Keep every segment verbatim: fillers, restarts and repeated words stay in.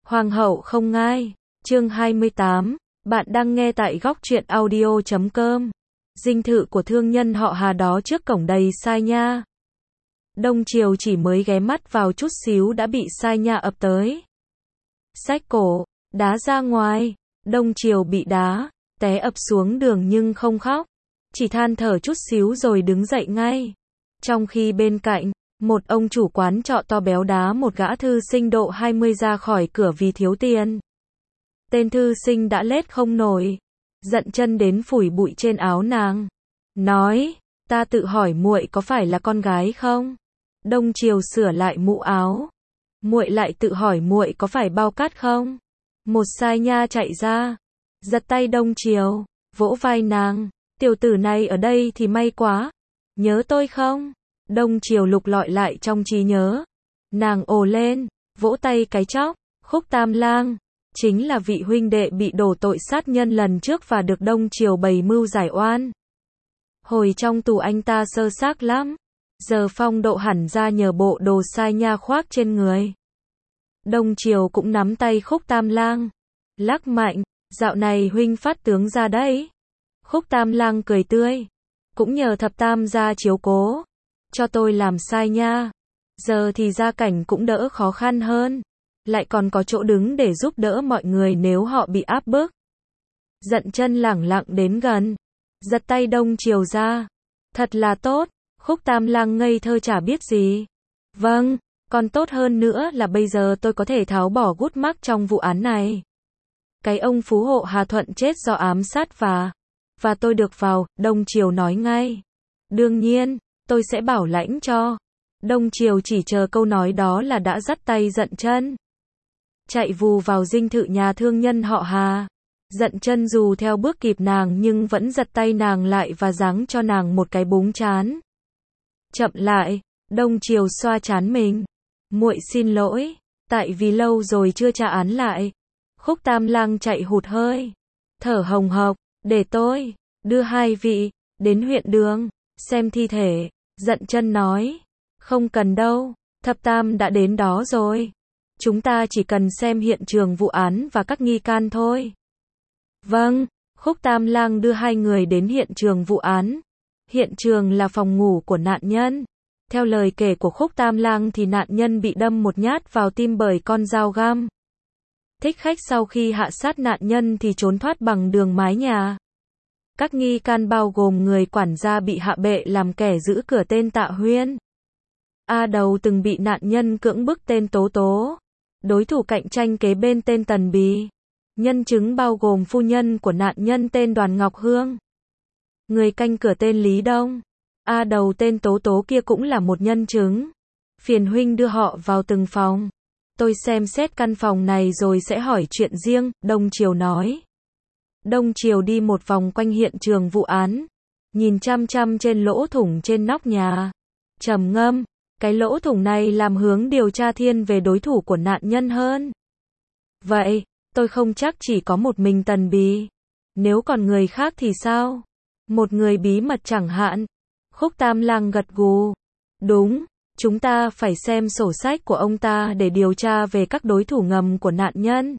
Hoàng hậu không ngai. Chương hai mươi tám. Bạn đang nghe tại góc truyện audio chấm com. Dinh thự của thương nhân họ Hà đó trước cổng đầy sai nha. Đông Triều chỉ mới ghé mắt vào chút xíu đã bị sai nha ập tới. Xách cổ, đá ra ngoài. Đông Triều bị đá, té ập xuống đường nhưng không khóc. Chỉ than thở chút xíu rồi đứng dậy ngay. Trong khi bên cạnh, một ông chủ quán trọ to béo đá một gã thư sinh độ hai mươi ra khỏi cửa vì thiếu tiền. Tên thư sinh đã lết không nổi, giận chân đến phủi bụi trên áo nàng, nói, ta tự hỏi muội có phải là con gái không? Đông Triều sửa lại mũ áo, muội lại tự hỏi muội có phải bao cát không? Một sai nha chạy ra, giật tay Đông Triều, vỗ vai nàng, tiểu tử này ở đây thì may quá, nhớ tôi không? Đông Triều lục lọi lại trong trí nhớ, nàng ồ lên, vỗ tay cái chóc, Khúc Tam Lang, chính là vị huynh đệ bị đổ tội sát nhân lần trước và được Đông Triều bày mưu giải oan. Hồi trong tù anh ta sơ xác lắm, giờ phong độ hẳn ra nhờ bộ đồ sai nha khoác trên người. Đông Triều cũng nắm tay Khúc Tam Lang, lắc mạnh, dạo này huynh phát tướng ra đấy. Khúc Tam Lang cười tươi, cũng nhờ thập tam gia chiếu cố, cho tôi làm sai nha. Giờ thì gia cảnh cũng đỡ khó khăn hơn, lại còn có chỗ đứng để giúp đỡ mọi người nếu họ bị áp bức. Giận chân lẳng lặng đến gần, giật tay Đông Triều ra. Thật là tốt. Khúc Tam Lang ngây thơ chả biết gì. Vâng, còn tốt hơn nữa là bây giờ tôi có thể tháo bỏ gút mắc trong vụ án này. Cái ông phú hộ Hà Thuận chết do ám sát và... Và tôi được vào, Đông Triều nói ngay. Đương nhiên, tôi sẽ bảo lãnh cho. Đông Triều chỉ chờ câu nói đó là đã dắt tay giận chân. Chạy vù vào dinh thự nhà thương nhân họ Hà. Giận chân dù theo bước kịp nàng nhưng vẫn giật tay nàng lại và giáng cho nàng một cái búng chán. Chậm lại, Đông Triều xoa chán mình. Muội xin lỗi, tại vì lâu rồi chưa tra án lại. Khúc Tam Lang chạy hụt hơi, thở hồng hộc, để tôi đưa hai vị đến huyện đường xem thi thể. Giận chân nói, không cần đâu, thập tam đã đến đó rồi. Chúng ta chỉ cần xem hiện trường vụ án và các nghi can thôi. Vâng, Khúc Tam Lang đưa hai người đến hiện trường vụ án. Hiện trường là phòng ngủ của nạn nhân. Theo lời kể của Khúc Tam Lang thì nạn nhân bị đâm một nhát vào tim bởi con dao găm. Thích khách sau khi hạ sát nạn nhân thì trốn thoát bằng đường mái nhà. Các nghi can bao gồm người quản gia bị hạ bệ làm kẻ giữ cửa tên Tạ Huyên. A Đầu từng bị nạn nhân cưỡng bức tên Tố Tố. Đối thủ cạnh tranh kế bên tên Tần Bì. Nhân chứng bao gồm phu nhân của nạn nhân tên Đoàn Ngọc Hương. Người canh cửa tên Lý Đông. A Đầu tên Tố Tố kia cũng là một nhân chứng. Phiền huynh đưa họ vào từng phòng. Tôi xem xét căn phòng này rồi sẽ hỏi chuyện riêng, Đông Triều nói. Đông Triều đi một vòng quanh hiện trường vụ án, nhìn chăm chăm trên lỗ thủng trên nóc nhà. Trầm ngâm, cái lỗ thủng này làm hướng điều tra thiên về đối thủ của nạn nhân hơn. Vậy, tôi không chắc chỉ có một mình Tần Bì. Nếu còn người khác thì sao? Một người bí mật chẳng hạn. Khúc Tam Lang gật gù. Đúng, chúng ta phải xem sổ sách của ông ta để điều tra về các đối thủ ngầm của nạn nhân.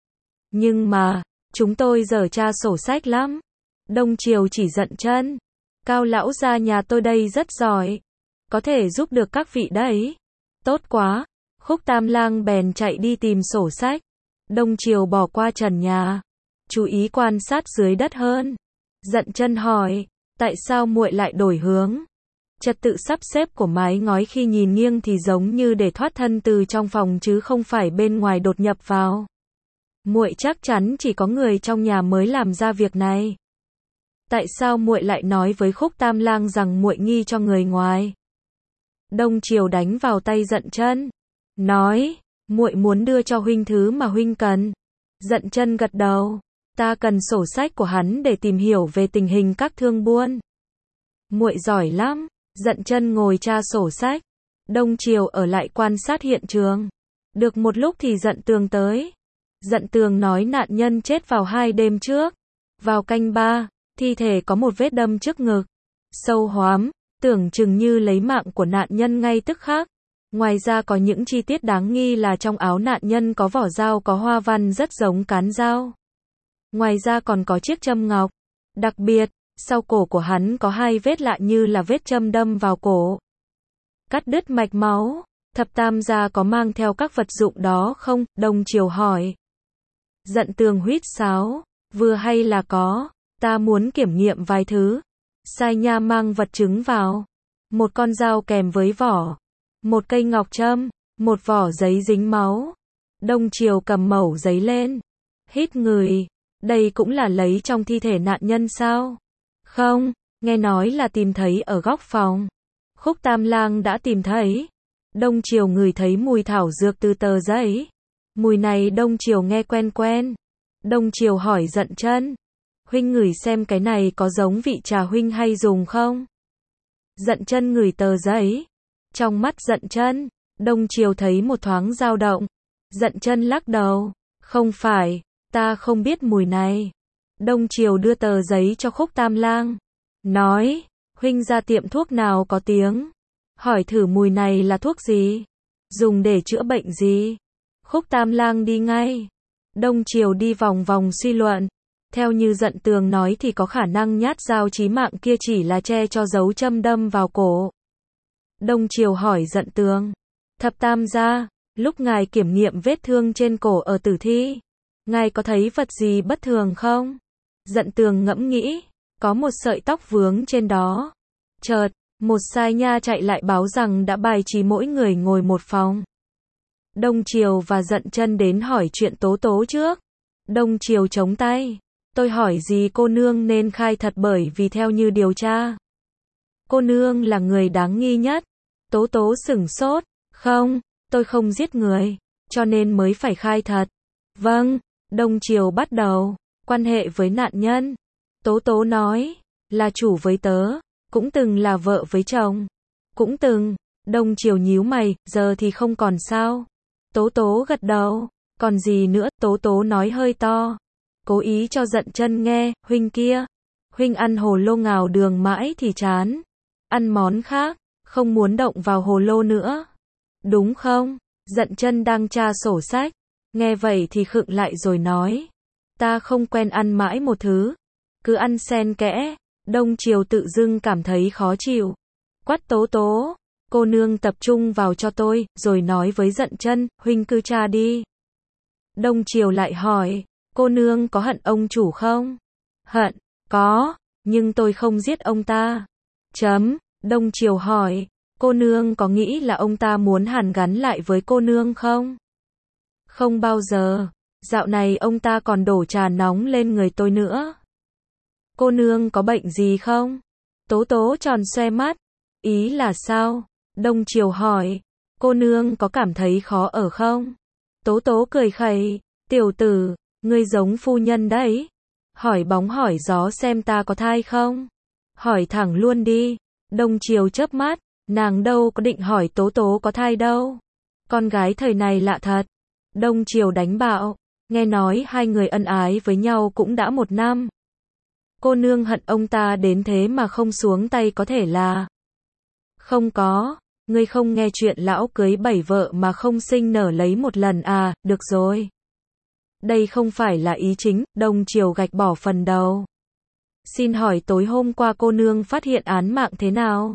Nhưng mà, chúng tôi dở tra sổ sách lắm. Đông Triều chỉ giận chân. Cao lão gia nhà tôi đây rất giỏi. Có thể giúp được các vị đấy. Tốt quá. Khúc Tam Lang bèn chạy đi tìm sổ sách. Đông Triều bỏ qua trần nhà, chú ý quan sát dưới đất hơn. Giận chân hỏi, tại sao muội lại đổi hướng? Trật tự sắp xếp của mái ngói khi nhìn nghiêng thì giống như để thoát thân từ trong phòng chứ không phải bên ngoài đột nhập vào. Muội chắc chắn chỉ có người trong nhà mới làm ra việc này. Tại sao muội lại nói với Khúc Tam Lang rằng muội nghi cho người ngoài? Đông Triều đánh vào tay giận chân, nói, muội muốn đưa cho huynh thứ mà huynh cần. Giận chân gật đầu, ta cần sổ sách của hắn để tìm hiểu về tình hình các thương buôn. Muội giỏi lắm. Giận chân ngồi tra sổ sách. Đông Triều ở lại quan sát hiện trường. Được một lúc thì Giận Tường tới. Giận Tường nói nạn nhân chết vào hai đêm trước. Vào canh ba, thi thể có một vết đâm trước ngực, sâu hoắm, tưởng chừng như lấy mạng của nạn nhân ngay tức khắc. Ngoài ra có những chi tiết đáng nghi là trong áo nạn nhân có vỏ dao có hoa văn rất giống cán dao. Ngoài ra còn có chiếc châm ngọc. Đặc biệt, sau cổ của hắn có hai vết lạ như là vết châm đâm vào cổ. Cắt đứt mạch máu. Thập tam gia có mang theo các vật dụng đó không? Đông Triều hỏi. Dận Tường huýt sáo. Vừa hay là có. Ta muốn kiểm nghiệm vài thứ. Sai Nha mang vật chứng vào. Một con dao kèm với vỏ. Một cây ngọc châm. Một vỏ giấy dính máu. Đông Triều cầm mẩu giấy lên. Hít ngửi. Đây cũng là lấy trong thi thể nạn nhân sao? Không, nghe nói là tìm thấy ở góc phòng. Khúc Tam Lang đã tìm thấy. Đông Triều ngửi thấy mùi thảo dược từ tờ giấy. Mùi này Đông Triều nghe quen quen. Đông Triều hỏi Dận Chân. Huynh ngửi xem cái này có giống vị trà huynh hay dùng không? Dận Chân ngửi tờ giấy. Trong mắt Dận Chân, Đông Triều thấy một thoáng dao động. Dận Chân lắc đầu. Không phải, ta không biết mùi này. Đông Triều đưa tờ giấy cho Khúc Tam Lang. Nói, huynh ra tiệm thuốc nào có tiếng. Hỏi thử mùi này là thuốc gì? Dùng để chữa bệnh gì? Khúc Tam Lang đi ngay. Đông Triều đi vòng vòng suy luận. Theo như Dận Tường nói thì có khả năng nhát dao chí mạng kia chỉ là che cho dấu châm đâm vào cổ. Đông Triều hỏi Dận Tường. Thập tam gia, lúc ngài kiểm nghiệm vết thương trên cổ ở tử thi, ngài có thấy vật gì bất thường không? Dận Tường ngẫm nghĩ, có một sợi tóc vướng trên đó. Chợt, một sai nha chạy lại báo rằng đã bài trí mỗi người ngồi một phòng. Đông Triều và Dận Chân đến hỏi chuyện Tố Tố trước. Đông Triều chống tay. Tôi hỏi gì cô nương nên khai thật bởi vì theo như điều tra, cô nương là người đáng nghi nhất. Tố Tố sửng sốt. Không, tôi không giết người, cho nên mới phải khai thật. Vâng, Đông Triều bắt đầu. Quan hệ với nạn nhân. Tố Tố nói, là chủ với tớ, cũng từng là vợ với chồng. Cũng từng. Đông Triều nhíu mày, giờ thì không còn sao? Tố Tố gật đầu. Còn gì nữa? Tố Tố nói hơi to. Cố ý cho Dận Chân nghe, huynh kia. Huynh ăn hồ lô ngào đường mãi thì chán. Ăn món khác, không muốn động vào hồ lô nữa. Đúng không? Dận Chân đang tra sổ sách. Nghe vậy thì khựng lại rồi nói. Ta không quen ăn mãi một thứ. Cứ ăn xen kẽ. Đông Triều tự dưng cảm thấy khó chịu. Quát Tố Tố. Cô nương tập trung vào cho tôi, rồi nói với Dận Chân, huynh cứ tra đi. Đông Triều lại hỏi. Cô nương có hận ông chủ không? Hận, có, nhưng tôi không giết ông ta. Chấm. Đông Triều hỏi. Cô nương có nghĩ là ông ta muốn hàn gắn lại với cô nương không? Không bao giờ. Dạo này ông ta còn đổ trà nóng lên người tôi nữa. Cô nương có bệnh gì không? Tố Tố tròn xoe mắt. Ý là sao? Đông Triều hỏi. Cô nương có cảm thấy khó ở không? Tố Tố cười khẩy. Tiểu tử, ngươi giống phu nhân đấy. Hỏi bóng hỏi gió xem ta có thai không? Hỏi thẳng luôn đi. Đông Triều chớp mắt. Nàng đâu có định hỏi Tố Tố có thai đâu. Con gái thời này lạ thật. Đông Triều đánh bạo. Nghe nói hai người ân ái với nhau cũng đã một năm. Cô nương hận ông ta đến thế mà không xuống tay có thể là. Không có. Ngươi không nghe chuyện lão cưới bảy vợ mà không sinh nở lấy một lần à, được rồi. Đây không phải là ý chính. Đông Triều gạch bỏ phần đầu. Xin hỏi tối hôm qua cô nương phát hiện án mạng thế nào?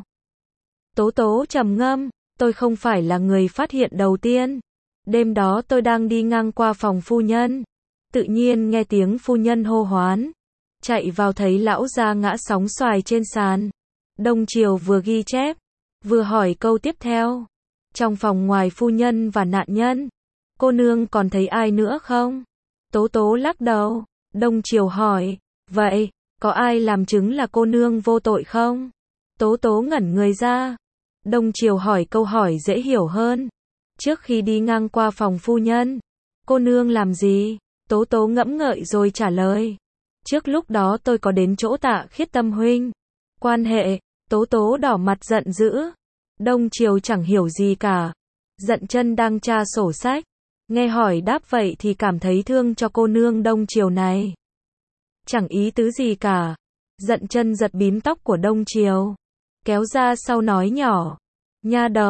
Tố Tố trầm ngâm. Tôi không phải là người phát hiện đầu tiên. Đêm đó tôi đang đi ngang qua phòng phu nhân. Tự nhiên nghe tiếng phu nhân hô hoán. Chạy vào thấy lão gia ngã sóng xoài trên sàn. Đông Triều vừa ghi chép, vừa hỏi câu tiếp theo. Trong phòng ngoài phu nhân và nạn nhân, cô nương còn thấy ai nữa không? Tố Tố lắc đầu. Đông Triều hỏi. Vậy, có ai làm chứng là cô nương vô tội không? Tố Tố ngẩn người ra. Đông Triều hỏi câu hỏi dễ hiểu hơn. Trước khi đi ngang qua phòng phu nhân, cô nương làm gì? Tố Tố ngẫm ngợi rồi trả lời. Trước lúc đó tôi có đến chỗ Tạ Khiết Tâm huynh. Quan hệ. Tố Tố đỏ mặt giận dữ. Đông Triều chẳng hiểu gì cả. Dận Chân đang tra sổ sách. Nghe hỏi đáp vậy thì cảm thấy thương cho cô nương Đông Triều này. Chẳng ý tứ gì cả. Dận Chân giật bím tóc của Đông Triều. Kéo ra sau nói nhỏ. Nha đầu,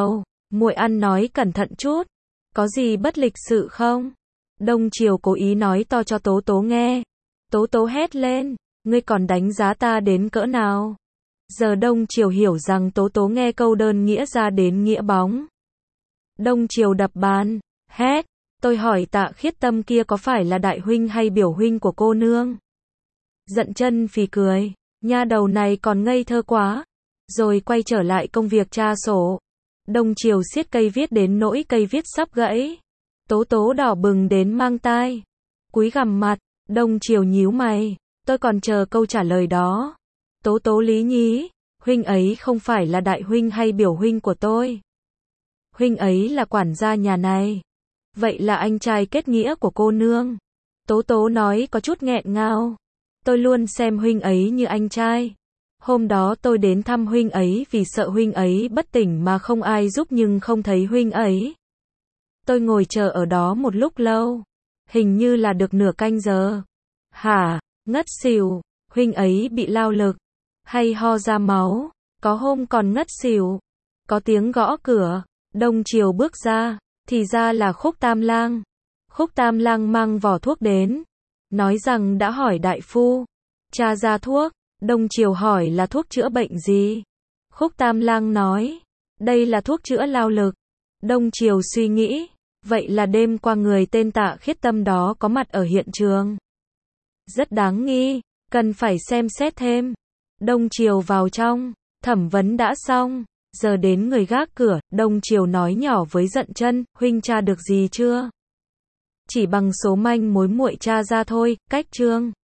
Muội ăn nói cẩn thận chút, có gì bất lịch sự không? Đông Triều cố ý nói to cho Tố Tố nghe. Tố Tố hét lên, ngươi còn đánh giá ta đến cỡ nào? Giờ Đông Triều hiểu rằng Tố Tố nghe câu đơn nghĩa ra đến nghĩa bóng. Đông Triều đập bàn, hét, tôi hỏi Tạ Khiết Tâm kia có phải là đại huynh hay biểu huynh của cô nương? Dận Chân phì cười, nha đầu này còn ngây thơ quá. Rồi quay trở lại công việc tra sổ. Đông Triều siết cây viết đến nỗi cây viết sắp gãy. Tố Tố đỏ bừng đến mang tai, cúi gằm mặt. Đông Triều nhíu mày, tôi còn chờ câu trả lời đó. Tố Tố lý nhí, huynh ấy không phải là đại huynh hay biểu huynh của tôi. Huynh ấy là quản gia nhà này. Vậy là anh trai kết nghĩa của cô nương. Tố Tố nói có chút nghẹn ngào. Tôi luôn xem huynh ấy như anh trai. Hôm đó tôi đến thăm huynh ấy vì sợ huynh ấy bất tỉnh mà không ai giúp nhưng không thấy huynh ấy. Tôi ngồi chờ ở đó một lúc lâu. Hình như là được nửa canh giờ. Hả, ngất xỉu, huynh ấy bị lao lực. Hay ho ra máu, có hôm còn ngất xỉu. Có tiếng gõ cửa, Đông Triều bước ra, thì ra là Khúc Tam Lang. Khúc Tam Lang mang vỏ thuốc đến, nói rằng đã hỏi đại phu, tra ra thuốc. Đông Triều hỏi là thuốc chữa bệnh gì? Khúc Tam Lang nói, đây là thuốc chữa lao lực. Đông Triều suy nghĩ, vậy là đêm qua người tên Tạ Khiết Tâm đó có mặt ở hiện trường. Rất đáng nghi, cần phải xem xét thêm. Đông Triều vào trong, thẩm vấn đã xong, giờ đến người gác cửa. Đông Triều nói nhỏ với Dận Chân, huynh tra được gì chưa? Chỉ bằng số manh mối muội tra ra thôi, cách chương.